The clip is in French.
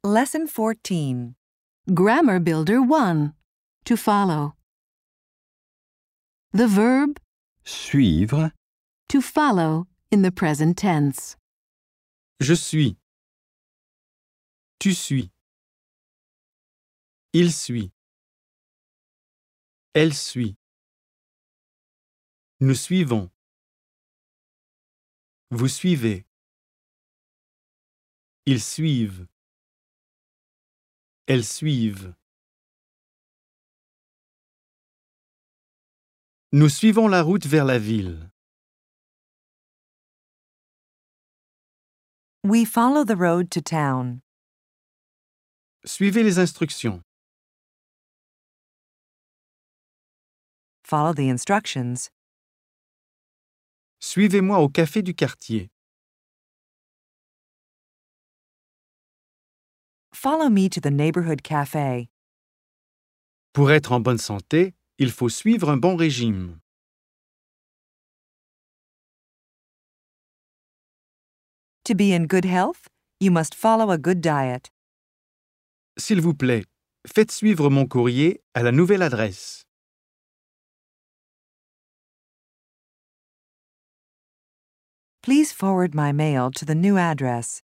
Lesson 14. Grammar Builder 1. To follow. The verb Suivre. to follow in the present tense. Je suis. Tu suis. Il suit. Elle suit. Nous suivons. Vous suivez. Ils suivent. Elles suivent. Nous suivons la route vers la ville. We follow the road to town. Suivez les instructions. Follow the instructions. Suivez-moi au café du quartier. Follow me to the neighborhood cafe. Pour être en bonne santé, il faut suivre un bon régime. To be in good health, you must follow a good diet. S'il vous plaît, faites suivre mon courrier à la nouvelle adresse. Please forward my mail to the new address.